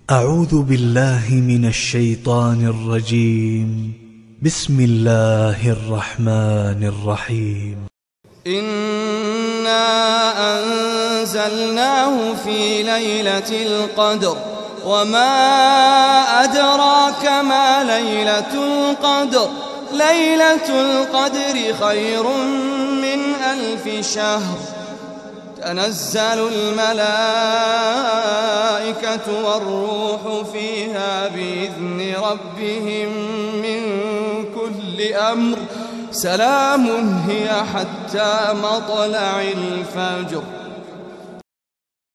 أعوذ بالله من الشيطان الرجيم. بسم الله الرحمن الرحيم. إنا أنزلناه في ليلة القدر وما أدراك ما ليلة القدر. ليلة القدر خير من 1000 شهر. تنزل الملائكة والروح فيها بإذن ربهم من كل أمر. سلام هي حتى مطلع الفجر.